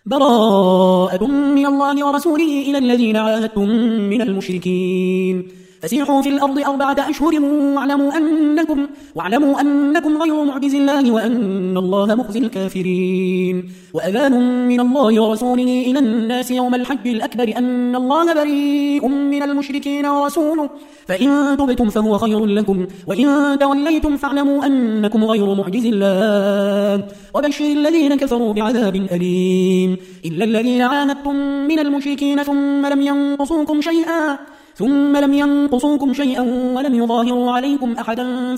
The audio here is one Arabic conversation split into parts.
براءة من الله ورسوله إلى الذين عاهدتم من المشركين فسيحوا في الأرض 4 أشهر واعلموا أنكم غير معجز الله وأن الله مخزي الكافرين وأذان من الله ورسوله إلى الناس يوم الحج الأكبر أن الله بريء من المشركين ورسوله فإن تبتم فهو خير لكم وإن توليتم فاعلموا أنكم غير معجز الله وبشر الذين كفروا بعذاب أليم إلا الذين عاهدتم من المشركين ثم لم ينقصوكم شيئا ولم يظاهروا عليكم أحدا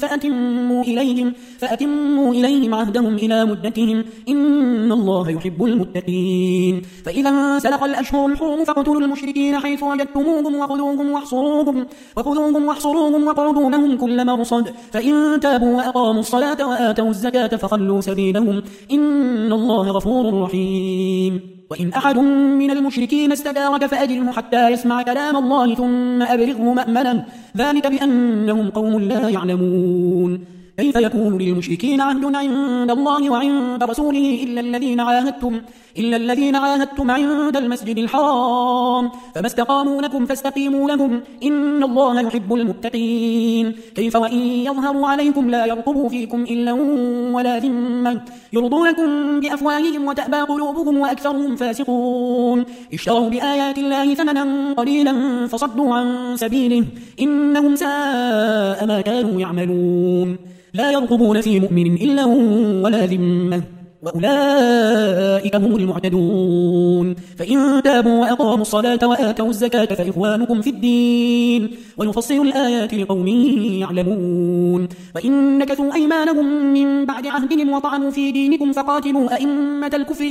فأتموا إليهم عهدهم إلى مدتهم إن الله يحب المتقين فإذا انسلخ الأشهر الحرم فاقتلوا المشركين حيث وجدتموهم وخذوهم واحصروهم واقعدوا لهم كل مرصد فإن تابوا وأقاموا الصلاة وآتوا الزكاة فخلوا سبيلهم إن الله غفور رحيم وإن أحد من المشركين استجارك فأجره حتى يسمع كلام الله ثم أبلغه مأمنا ذلك بأنهم قوم لا يعلمون كيف يكون للمشركين عهد عند الله وعند رسوله إلا الذين عاهدتم عند المسجد الحرام فما استقاموا لكم فاستقيموا لهم إن الله يحب المتقين كيف وإن يظهروا عليكم لا يرقبوا فيكم إلا ولا ذمة يرضونكم بأفواههم وتأبى قلوبهم وأكثرهم فاسقون اشتروا بآيات الله ثمنا قليلا فصدوا عن سبيله إنهم ساء ما كانوا يعملون لا يرقبون في مؤمن إلا ولا ذمة وأولئك هم المعتدون فإن تابوا وأقاموا الصلاة وآتوا الزكاة فإخوانكم في الدين ونفصل الآيات لقوم يعلمون وإن نكثوا أيمانهم من بعد عهدهم وطعنوا في دينكم فقاتلوا أئمة الكفر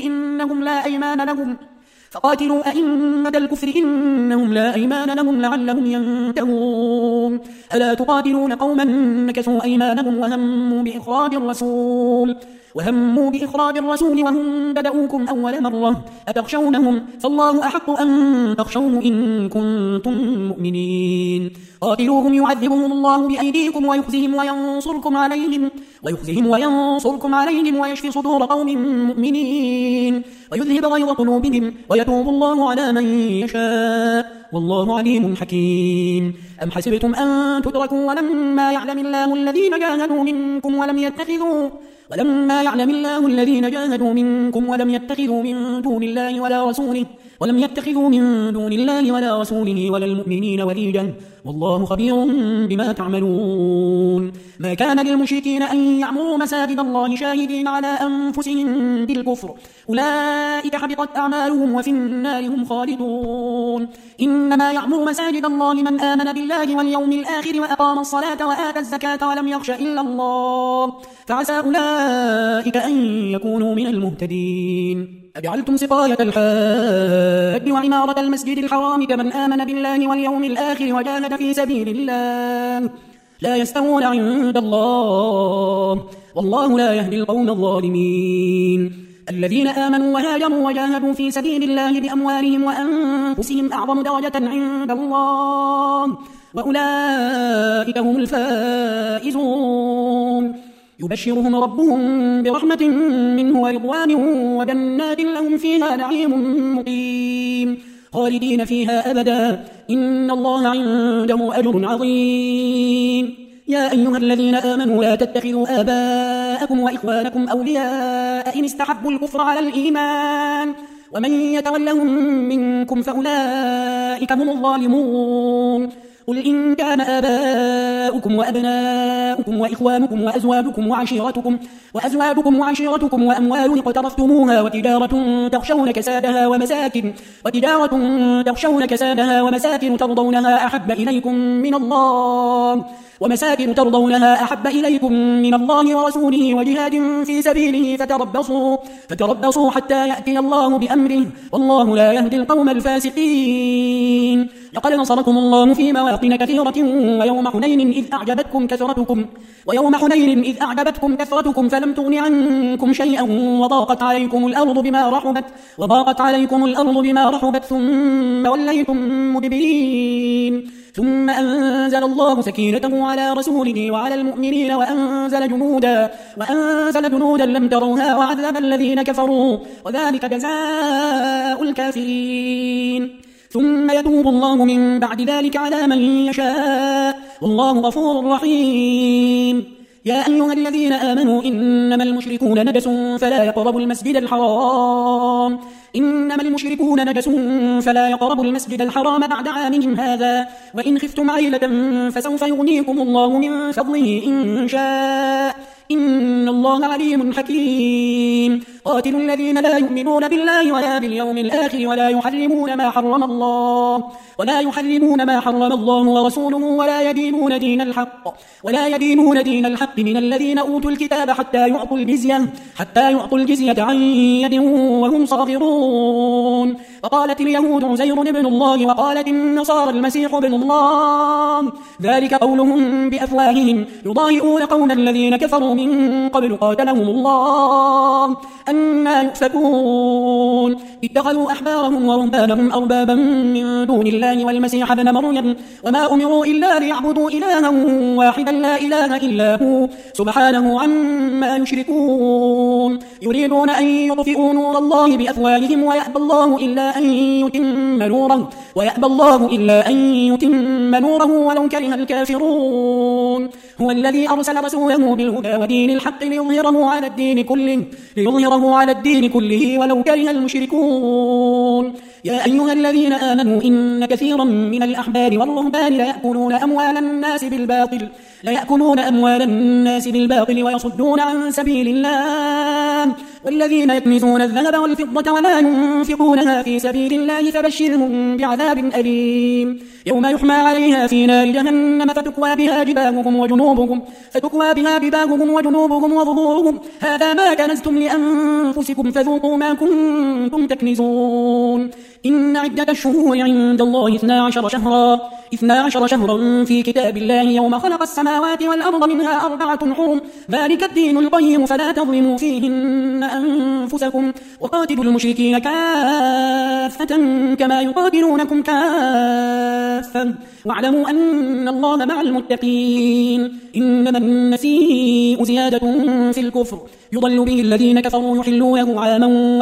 إنهم لا أيمان لهم لعلهم ينتهون ألا تقاتلون قوما نكثوا أيمانهم وهموا بإخراج الرسول وهم بدأوكم أول مرة أتخشونهم فالله أحق أن تخشوه إن كنتم مؤمنين قاتلوهم يعذبهم الله بأيديكم ويخزهم عليهم ويشفي صدور قوم مؤمنين ويذهب غيظ قلوبهم ويتوب الله على من يشاء والله عليم حكيم أم حسبتم أن تتركوا ولما يعلم الله الذين جاهدوا منكم ولم يتخذوا من دون الله ولا رسوله ولا المؤمنين وليجا والله خبير بما تعملون ما كان للمشركين أن يعمروا مساجد الله شاهدين على أنفسهم بالكفر أولئك حبطت أعمالهم وفي النار هم خالدون إنما يعمر مساجد الله من آمن بالله واليوم الآخر وأقام الصلاة وآتى الزكاة ولم يخش إلا الله فعسى أولئك أن يكونوا من المهتدين أجعلتم سقاية الحاج وعمارة المسجد الحرام كمن آمن بالله واليوم الآخر وجاهد في سبيل الله لا يستوون عند الله والله لا يهدي القوم الظالمين الذين آمنوا وهاجروا وجاهدوا في سبيل الله بأموالهم وأنفسهم أعظم درجة عند الله وأولئك هم الفائزون يبشرهم ربهم برحمة منه ورضوان وجنات لهم فيها نعيم مقيم خالدين فيها أبدا إن الله عنده أجر عظيم يا أيها الذين آمنوا لا تتخذوا آباءكم وإخوانكم أولياء إن استحبوا الكفر على الإيمان ومن يتولهم منكم فأولئك هم الظالمون قل إن كان آباؤكم وأبناؤكم وإخوانكم وأزواجكم وعشيرتكم وأموال اقترفتموها وتجارة تخشون كسادها ومساكن ترضونها أحب إليكم من الله ورسوله وجهاد في سبيله فتربصوا حتى يأتي الله بأمره والله لا يهدي القوم الفاسقين لقد نصركم الله في مواطن كثيرة ويوم حنين إذ أعجبتكم كثرتكم فلم تغن عنكم شيئا وضاقت عليكم الأرض بما رحبت ثم وليتم مدبرين ثم أنزل الله سكينته على رسوله وعلى المؤمنين وأنزل جنودا لم تروها وعذب الذين كفروا وذلك جزاء الكافرين. ثم يتوب الله من بعد ذلك على من يشاء والله غفور رحيم. يا أيها الذين آمنوا إنما المشركون نجس فلا يقربوا المسجد الحرام بعد عامهم هذا وإن خفتم عيلة فسوف يغنيكم الله من فضله إن شاء إن الله عليم حكيم. قاتلوا الذين لا يؤمنون بالله ولا باليوم الآخر ولا يحرمون ما حرم الله ورسوله ولا يدينون دين الحق من الذين أوتوا الكتاب حتى يعطوا الجزية عن يد وهم صاغرون. وقالت اليهود عزير ابن الله وقالت النصارى المسيح ابن الله ذلك قولهم بأفواههم يضاهئون قول الذين كفروا من قبل قاتلهم الله أنى يؤفكون. اتخذوا أحبارهم ورهبانهم أربابا من دون الله والمسيح ابن مريم وما أمروا إلا ليعبدوا إلها واحدا لا إله إلا هو سبحانه عما يشركون. يريدون أن يطفئوا نور الله بأفواههم ويأبى الله إلا أن يتم نوره ولو كره الكافرون. هو الذي أرسل رسوله بالهدى ودين الحق ليظهره على الدين كله ولو كره المشركون. يا أيها الذين آمنوا إن كثيرا من الأحبار والرهبان ليأكلون أموال الناس بالباطل ويصدون عن سبيل الله والذين يكنزون الذهب والفضة ولا ينفقونها في سبيل الله فبشرهم بعذاب أليم. يوم يحمى عليها في نار جهنم فتكوى بها جباههم وجنوبهم وظهورهم هذا ما كنزتم لأنفسكم فذوقوا ما كنتم تكنزون. إن عدة الشهور عند الله 12 شهرا في كتاب الله يوم خلق السماوات والأرض منها 4 حرم ذلك الدين القيم فلا تظلموا فيهن أنفسكم وقاتلوا المشركين كافة كما يقاتلونكم كافة واعلموا أن الله مع المتقين. إنما النسيء زيادة في الكفر يضل به الذين كفروا يحلونه عاما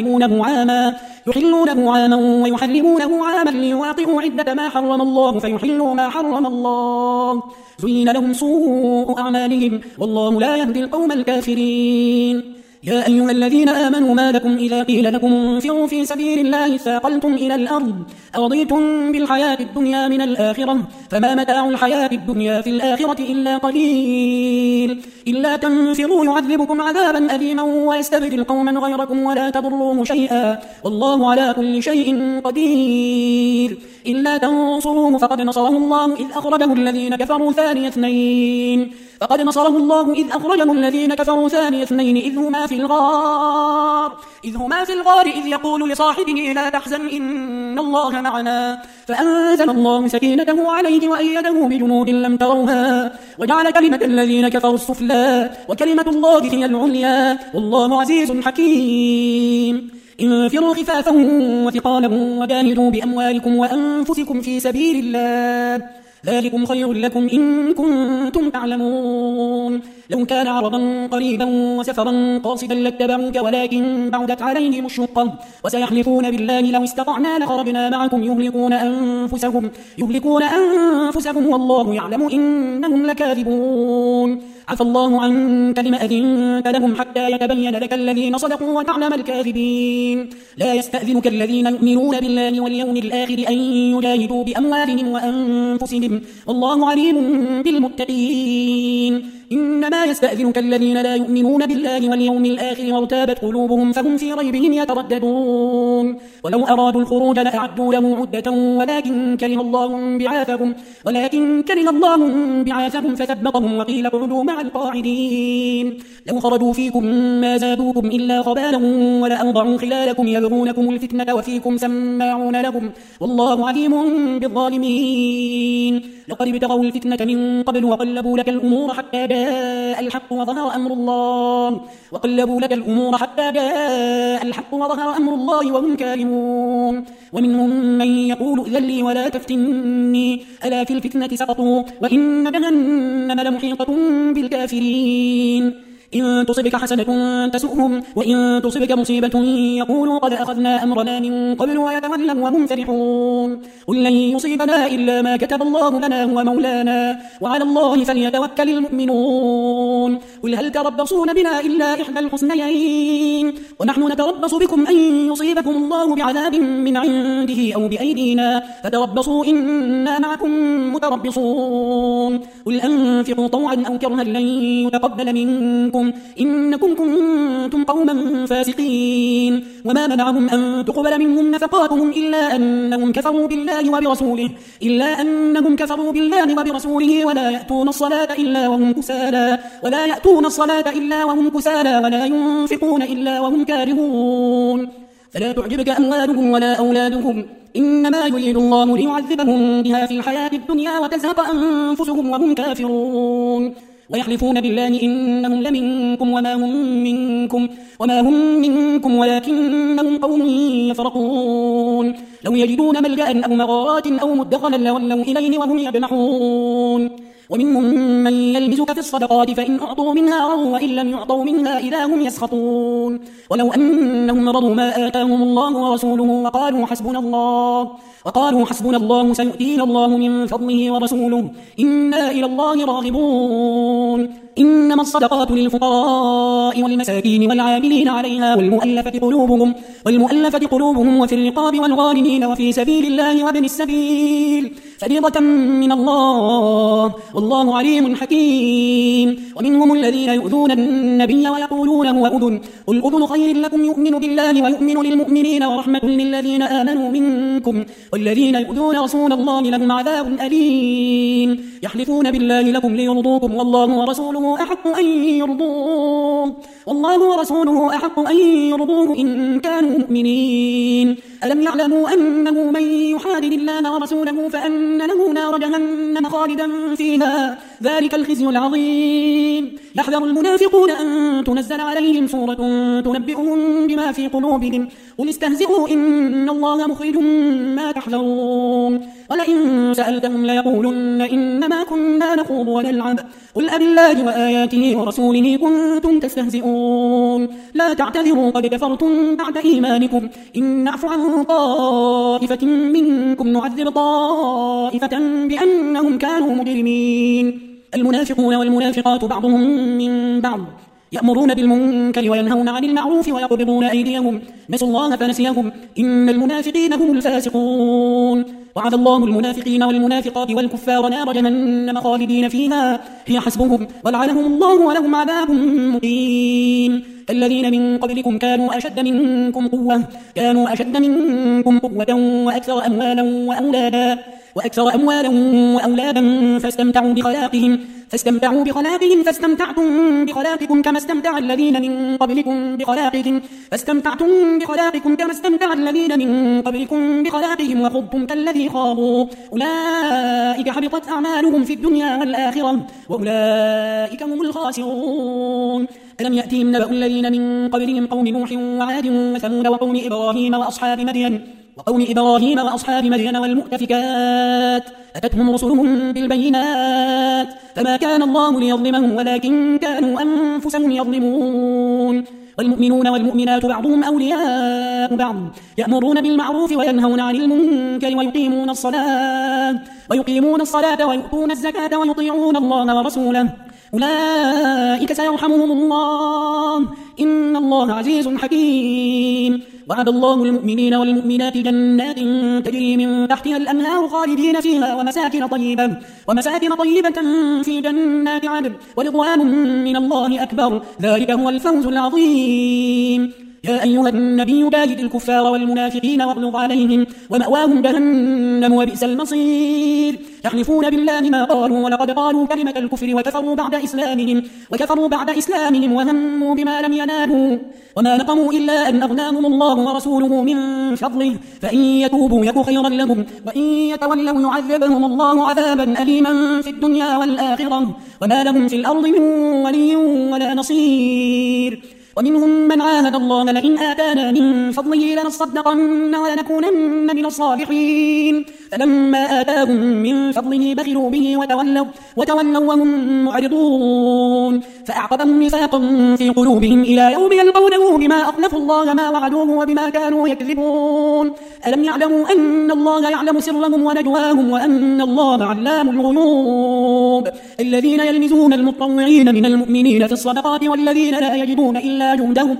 ويحرمونه عاما ليواطئوا عدة ما حرم الله فيحلوا ما حرم الله زين لهم سوء أعمالهم والله لا يهدي القوم الكافرين. يا أيها الذين آمنوا ما لكم إذا قيل لكم انفروا في سبيل الله ثاقلتم إلى الأرض أرضيتم بالحياة الدنيا من الآخرة فما متاع الحياة الدنيا في الآخرة إلا قليل. إلا تنفروا يعذبكم عذابا أليما ويستبدل قوما غيركم ولا تضروه شيئا والله على كل شيء قدير. إلا تنصروه فقد نصره الله إذ أخرجه الذين كفروا ثاني اثنين إذ هما في الغار إذ يقول لصاحبه لا تحزن إن الله معنا فأنزل الله سكينته عليه وأيده بجنود لم تروها وجعل كلمة الذين كفروا السفلى وكلمة الله هي العليا والله عزيز حكيم. انفروا خفافا وثقالا وجاهدوا بأموالكم وأنفسكم في سبيل الله ذلكم خير لكم إن كنتم تعلمون. لو كان عرضا قريبا وسفرا قاصدا لاتبعوك ولكن بعدت عليهم الشقة وسيحلفون بالله لو استطعنا لخرجنا معكم يهلكون أنفسهم والله يعلم إنهم لكاذبون. عفى الله عنك لما أذنت لهم حتى يتبين لك الذين صدقوا وتعلم الكاذبين. لا يستأذنك الذين يؤمنون بالله واليوم الآخر أن يجاهدوا بأموالهم وأنفسهم والله عليم بالمتقين. إنما يستأذنك الذين لا يؤمنون بالله واليوم الآخر وارتابت قلوبهم فهم في ريبهم يترددون. ولو أرادوا الخروج لأعدوا له عدة ولكن كره الله بعاثهم فثبطهم وقيل اقعدوا مع القاعدين. لو خرجوا فيكم ما زادوكم إلا خبالا ولأوضعوا خلالكم يبغونكم الفتنة وفيكم سماعون لهم والله عليم بالظالمين. لقد ابتغوا الفتنة من قبل وقلبوا لك الأمور حتى جاء الحق وظهر أمر الله وقلبوا لك الأمور حتى جاء الحق وظهر أمر الله وهم كارهون ومنهم من يقول إذن لي ولا تفتني ألا في الفتنة سقطوا وإن جهنم لمحيطة بالكافرين إن تصبك حسنة تسؤهم وإن تصبك مصيبة يقولوا قد أخذنا أمرنا من قبل ويتولوا وهم فرحون قل لن يصيبنا إلا ما كتب الله لنا هو مولانا وعلى الله فليتوكل المؤمنون قل هل تربصون بنا إلا إحدى الحسنيين ونحن نتربص بكم أن يصيبكم الله بعذاب من عنده أو بأيدينا فتربصوا إنا معكم متربصون قل أنفقوا طوعا أو كرها لن يتقبل منكم إنكم كنتم قوما فاسقين وما منعهم أن تقبل منهم نفقاتهم إلا أنهم كفروا بالله وبرسوله ولا يأتون الصلاة إلا وهم كسالى ولا ينفقون إلا وهم كارهون فلا تعجبك أموالهم ولا أولادهم إنما يريد الله ليعذبهم بها في الحياة الدنيا وتزهق أنفسهم وهم كافرون ويحلفون بالله إنهم لمنكم وما هم منكم ولكنهم قوم يفرقون لو يجدون ملجأ أو مغارات أو مدخلا لولوا إليه وهم يجمحون ومنهم من يلمزك في الصدقات فإن أعطوا منها رضوا وإن لم يعطوا منها إذا هم يسخطون ولو أنهم رضوا ما آتاهم الله ورسوله وقالوا حسبنا الله سيؤتينا الله من فضله ورسوله إنا إلى الله راغبون إنما الصدقات للفقراء والمساكين والعاملين عليها والمؤلفة قلوبهم وفي الرقاب والغارمين وفي سبيل الله وابن السبيل فريضة من الله والله عليم حكيم ومنهم الذين يؤذون النبي ويقولون هو أذن قل أذن خير لكم يؤمن بالله ويؤمن للمؤمنين ورحمة للذين آمنوا منكم والذين يؤذون رسول الله لهم عذاب أليم يحلفون بالله لكم ليرضوكم والله ورسوله أحق أن يرضوه إن كانوا مؤمنين ألم يعلموا أنه من يحادد الله ورسوله فأن له نار جهنم خالدا فيها ذلك الخزي العظيم يحذر المنافقون أن تنزل عليهم سورة تنبئهم بما في قلوبهم قل استهزئوا إن الله مخرج ما تحذرون ولئن سألتهم ليقولن إنما كنا نخوض ونلعب قل أبالله وآياته ورسوله كنتم تستهزئون لا تعتذروا قد كفرتم بعد إيمانكم إن نعفو عن طائفة منكم نعذب طائفة بأنهم كانوا مجرمين المنافقون والمنافقات بعضهم من بعض يأمرون بالمنكر وينهون عن المعروف ويقبضون أيديهم نسوا الله فنسيهم إن المنافقين هم الفاسقون وعد الله المنافقين والمنافقات والكفار نار جهنم خالدين فيها هي حسبهم ولعنهم الله ولهم عذاب مقيم الذين من قبلكم كانوا أشد منكم قوة وأكثر أموالا وأولادا فاستمتعوا بخلاقهم فاستمتعتم بخلاقكم كما استمتع الذين من قبلكم بخلاقهم وخضتم كالذي خاضوا أولئك حبطت أعمالهم في الدنيا والآخرة وأولئك هم الخاسرون ألم يأتهم نبأ الذين من قبلهم قوم نوح وعاد وثمود وقوم إبراهيم وأصحاب مدين والمؤتفكات أتتهم رسلهم بالبينات فما كان الله ليظلمهم ولكن كانوا أنفسهم يظلمون والمؤمنون والمؤمنات بعضهم أولياء بعض يأمرون بالمعروف وينهون عن المنكر ويقيمون الصلاة ويؤتون الزكاة ويطيعون الله ورسوله أولئك سيرحمهم الله إن الله عزيز حكيم وعد الله المؤمنين والمؤمنات جنات تجري من تحتها الأنهار خالدين فيها ومساكن طيبة في جنات عدن ورضوان من الله أكبر ذلك هو الفوز العظيم يا أيها النبي جاهد الكفار والمنافقين واغلظ عليهم ومأواهم جهنم وبئس المصير يحلفون بالله ما قالوا ولقد قالوا كلمة الكفر وكفروا بعد إسلامهم وهموا بما لم ينالوا وما نقموا إلا أن أغناهم الله ورسوله من فضله فإن يتوبوا يك خيرا لهم وإن يتولوا يعذبهم الله عذابا أليما في الدنيا والآخرة وما لهم في الأرض من ولي ولا نصير ومنهم من عاهد الله لئن آتانا من فضله لنصدقن ولنكونن من الصالحين فلما آتاهم من فضله بخلوا به وتولوا وهم معرضون فأعقبهم نفاقا في قلوبهم إلى يوم يلقونه بما أخلفوا الله ما وعدوه وبما كانوا يكذبون ألم يعلموا أن الله يعلم سرهم ونجواهم وأن الله علام الغيوب الذين يلمزون المطوعين من المؤمنين في الصدقات والذين لا يجدون إلا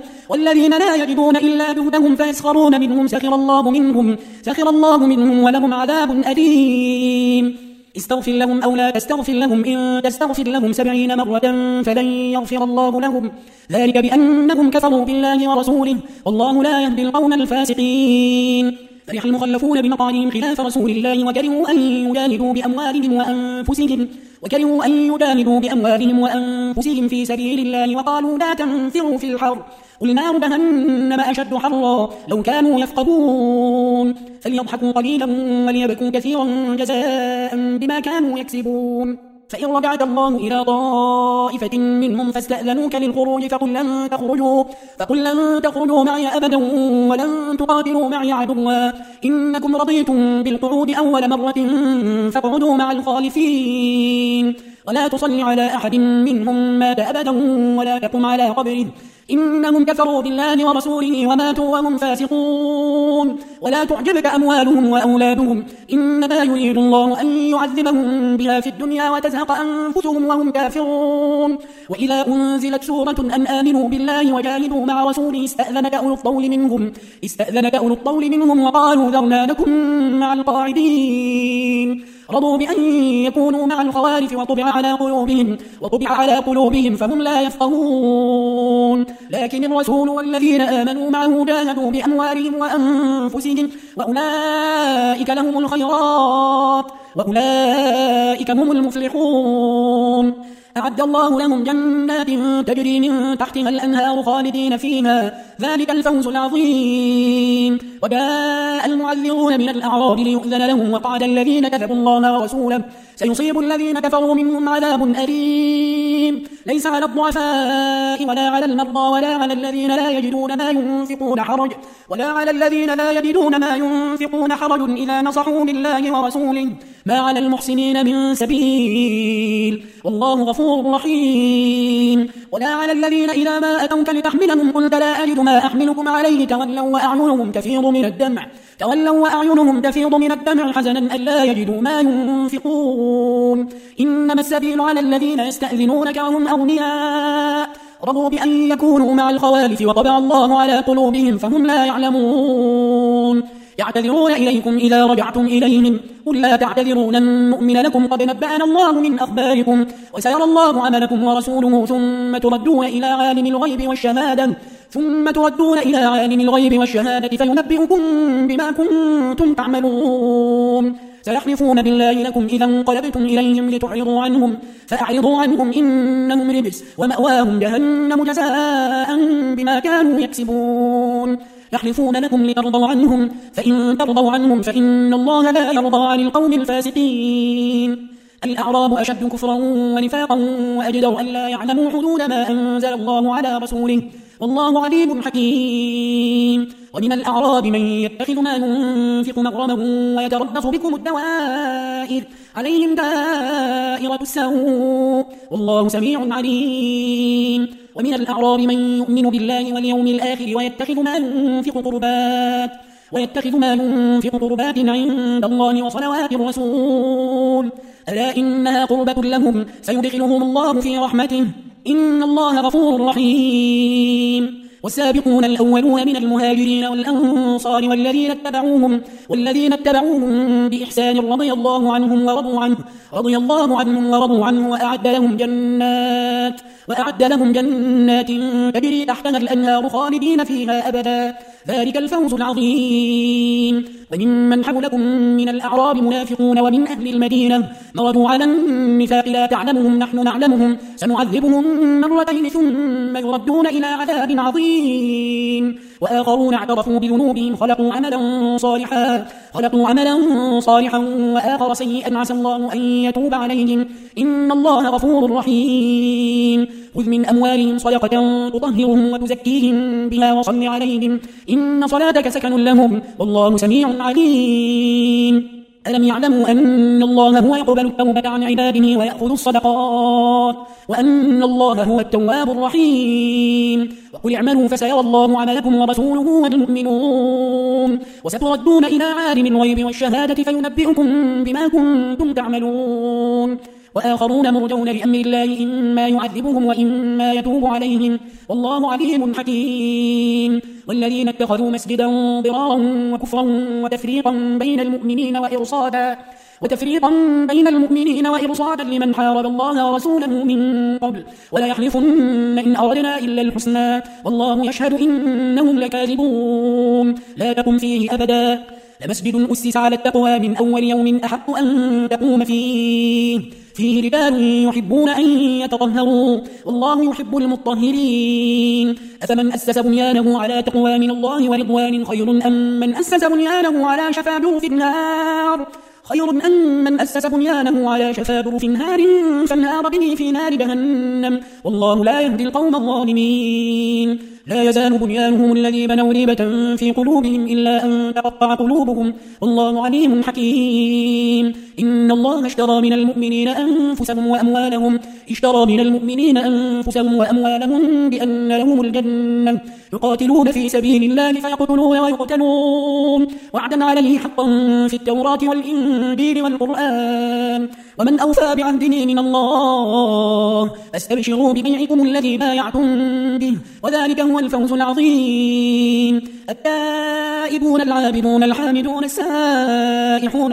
جهدهم فيسخرون منهم سخر الله منهم ولهم عذاب أليم استغفر لهم أو لا تستغفر لهم إن تستغفر لهم 70 مرة فلن يغفر الله لهم ذلك بأنهم كفروا بالله ورسوله والله لا يهدي القوم الفاسقين فرح المخلفون بمقعدهم خلاف رسول الله وكرهوا أن يجاهدوا بأموالهم وأنفسهم في سبيل الله وقالوا لا تنفروا في الحر قل نار جهنم أشد حرا لو كانوا يفقهون فليضحكوا قليلا وليبكوا كثيرا جزاء بما كانوا يكسبون فإن رجعك الله إلى طائفة منهم فاستأذنوك للخروج فقل لن تخرجوا معي أبدا ولن تقاتلوا معي عدوا إنكم رضيتم بالقعود أول مرة فاقعدوا مع الخالفين ولا تصل على أحد منهم مات أبدا ولا تقم على قبره إنهم كفروا بالله ورسوله وماتوا وهم فاسقون ولا تعجبك أموالهم وأولادهم إنما يريد الله أن يعذبهم بها في الدنيا وتزهق أنفسهم وهم كافرون وإذا أنزلت سورة أن آمنوا بالله وجاهدوا مع رسوله استأذنك أولو الطول منهم وقالوا ذرنا نكن مع القاعدين رضوا بأن يكونوا مع الخوارف وطبع على قلوبهم فهم لا يفقهون لكن الرسول والذين آمنوا معه جاهدوا بأموالهم وأنفسهم وأولئك لهم الخيرات وأولئك هم المفلحون أعد الله لهم جنات تجري من تحتها الأنهار خالدين فيها ذلك الفوز العظيم وجاء المعذرون من الأعراب ليؤذن لهم وقعد الذين كذبوا الله ورسوله سيصيب الذين كفروا منهم عذاب أليم ليس على الضعفاء ولا على المرضى ولا على الذين لا يجدون ما ينفقون حرج إذا نصحوا لله ورسوله ما على المحسنين من سبيل والله غفور رحيم ولا على الذين إذا ما أتوك لتحملهم قلت لا أجد ما أحملكم عليه تولوا وأعينهم تفيض من الدمع حزنا ألا يجدوا ما ينفقون إنما السبيل على الذين يستأذنونك وهم أغنياء رضوا بأن يكونوا مع الخوالف وطبع الله على قلوبهم فهم لا يعلمون يعتذرون إليكم إذا رجعتم إليهم قل لا تعتذروا لن نؤمن لكم قد نبأنا الله من أخباركم وسيرى الله عملكم ورسوله ثم تردون إلى عالم الغيب والشهادة فينبئكم بما كنتم تعملون سيحلفون بالله لكم إذا انقلبتم إليهم لتعرضوا عنهم فأعرضوا عنهم إنهم رجس ومأواهم جهنم جزاء بما كانوا يكسبون يحلفون لكم لترضوا عنهم فإن ترضوا عنهم فإن الله لا يرضى عن القوم الفاسقين الأعراب أشد كفرا ونفاقا وأجدر أن لا يعلموا حدود ما أنزل الله على رسوله والله عليم حكيم ومن الأعراب من يتخذ ما ينفق مغرما ويتربص بكم الدوائر عليهم دائرة السوء والله سميع عليم ومن الأعراب من يؤمن بالله واليوم الآخر ويتخذ ما ينفق قربات عند الله وصلوات الرسول ألا إنها قربة لهم سيدخلهم الله في رحمته إن الله غفور رحيم والسابقون الأولون من المهاجرين والأنصار والذين اتبعوهم بإحسان رضي الله عنهم ورضوا عنه وأعد لهم جنات تجري تحتها الأنهار خالدين فيها أبدا ذلك الفوز العظيم. وممن حولكم من الأعراب منافقون ومن أهل المدينة مرضوا على النفاق لا تعلمهم نحن نعلمهم سنعذبهم مرتين ثم يردون إلى عذاب عظيم. وآخرون اعترفوا بذنوبهم خلقوا عملا صالحا وآخر سيئا عسى الله أن يتوب عليهم إن الله غفور رحيم. خذ من أموالهم صدقة تطهرهم وتزكيهم بها وصل عليهم إن صلاتك سكن لهم والله سميع عليم. ألم يعلموا أن الله هو يقبل التوبة عن عباده ويأخذ الصدقات وأن الله هو التواب الرحيم. وقل اعملوا فسيرى الله عملكم ورسوله والمؤمنون وستردون إلى عالم الغيب والشهادة فينبئكم بما كنتم تعملون. وآخرون مرجون لأمر الله إما يعذبهم وإما يتوب عليهم والله عليم حكيم. والذين اتخذوا مسجدا ضرارا وكفرا وتفريقا بين المؤمنين وإرصادا لمن حارب الله ورسوله من قبل ولا يحلفن إن أردنا إلا الحسنى والله يشهد إنهم لكاذبون. لا تقم فيه أبدا لمسجد أسس على التقوى من أول يوم أحق أن تقوم فيه رجال يحبون أن يتطهروا والله يحب المطهرين. أفمن أسس بنيانه على تقوى من الله ورضوان خير أم من أسس بنيانه على شفا جرف نار فانهار به في نار جهنم والله لا يهدي القوم الظالمين. لا يزال بنيانهم الذي بنوا ريبة في قلوبهم إلا أن تقطع قلوبهم والله عليم حكيم. إن الله اشترى من المؤمنين أنفسهم وأموالهم بأن لهم الجنة يقاتلون في سبيل الله فيقتلون ويقتلون وعدا عليه حقا في التوراة والإنجيل والقرآن ومن أوفى بعهده من الله فاستبشروا ببيعكم الذي بايعتم به وذلك هو الفوز العظيم. التائبون العابدون الحامدون السائحون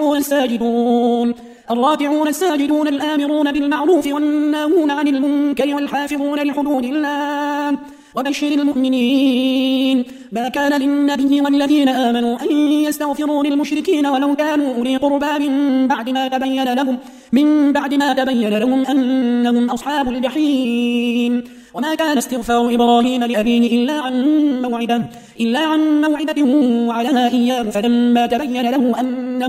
الراكعون الساجدون الآمرون بالمعروف والناهون عن المنكر والحافظون لحدود الله وبشر المؤمنين. ما كان للنبي والذين آمنوا أن يستغفروا للمشركين ولو كانوا أولي قربى من بعد ما تبين لهم أنهم أصحاب الجحيم. وما كان استغفار إبراهيم لأبيه إلا عن موعدة وعدها إياه فلما تبين له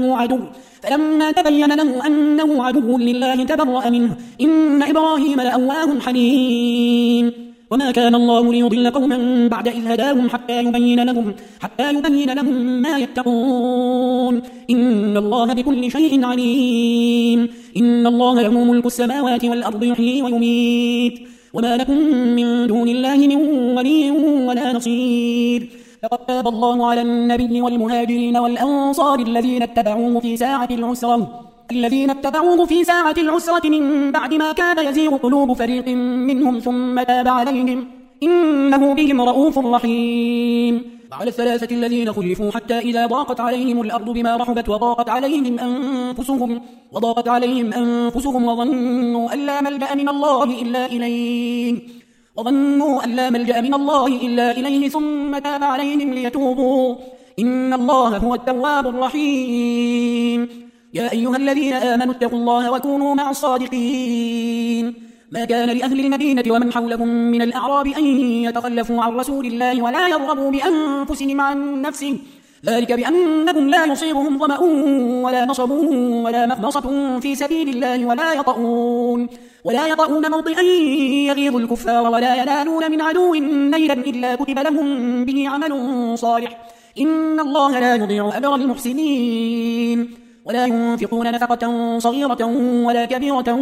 أنه عدو لله تبرأ منه إن إبراهيم لأواه حليم. وما كان الله ليضل قوما بعد إذ هداهم حتى يبين لهم ما يتقون إن الله بكل شيء عليم. إن الله له ملك السماوات والأرض يحيي ويميت وما لكم من دون الله من ولي ولا نصير. لقد تاب الله على النبي والمهاجرين والأنصار الذين اتبعوه في ساعة العسرة من بعد ما كاد يزيغ قلوب فريق منهم ثم تاب عليهم إنه بهم رؤوف رحيم. وعلى الثلاثة الذين خلفوا حتى إذا ضاقت عليهم الأرض بما رحبت وضاقت عليهم أنفسهم وظنوا أن لا ملجأ من الله إلا إليه ثم تاب عليهم ليتوبوا إن الله هو التواب الرحيم. يا أيها الذين آمنوا اتقوا الله وكونوا مع الصادقين. ما كان لأهل المدينة ومن حولهم من الأعراب أن يتخلفوا عن رسول الله ولا يرغبوا بأنفسهم عن نفسه ذلك بأنهم لا يصيبهم ظمأ ولا نصب ولا مخمصة في سبيل الله ولا يطؤون موطئا يغيظ الكفار ولا ينالون من عدو نيلا إلا كتب لهم به عمل صالح إن الله لا يضيع أجر المحسنين. ولا ينفقون نفقة صغيرة ولا كبيرة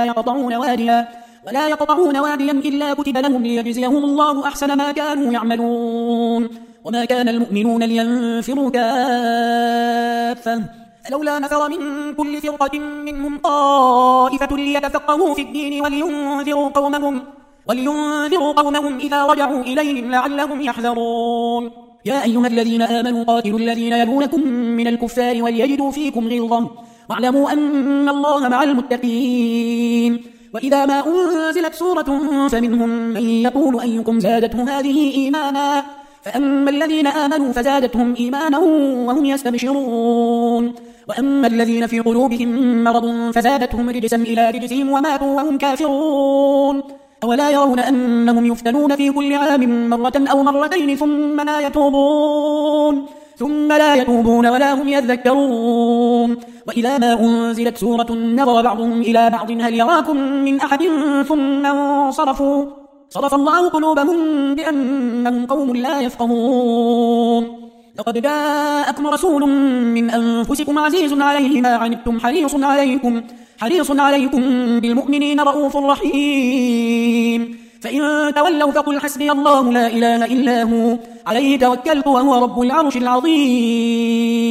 ولا يقطعون واديا إلا كتب لهم ليجزيهم الله أحسن ما كانوا يعملون. وما كان المؤمنون لينفروا كافة فلولا نفر من كل فرقة منهم طائفة ليتفقهوا في الدين ولينذروا قومهم إذا رجعوا إليهم لعلهم يحذرون. يا أيها الذين آمنوا قاتلوا الذين يلونكم من الكفار وليجدوا فيكم غلظة واعلموا أن الله مع المتقين. وإذا ما أنزلت سورة فمنهم من يقول أيكم زادته هذه إيمانا فأما الذين آمنوا فزادتهم إيمانا وهم يستبشرون وأما الذين في قلوبهم مرض فزادتهم رجسا إلى رجسهم وماتوا وهم كافرون. أولا يرون أنهم يفتنون في كل عام مرة أو مرتين ثم لا يتوبون ولا هم يذكرون. وإذا ما أنزلت سورة نظر بعضهم إلى بعض هل يراكم من أحد ثم انصرفوا صرف الله قلوبهم بأنهم قوم لا يفقهون. لقد جاءكم رسول من أنفسكم عزيز عليه ما عنتم حريص عليكم بالمؤمنين رؤوف رحيم. فإن تولوا فقل حسبي الله لا إله إلا هو عليه توكلت وهو رب العرش العظيم.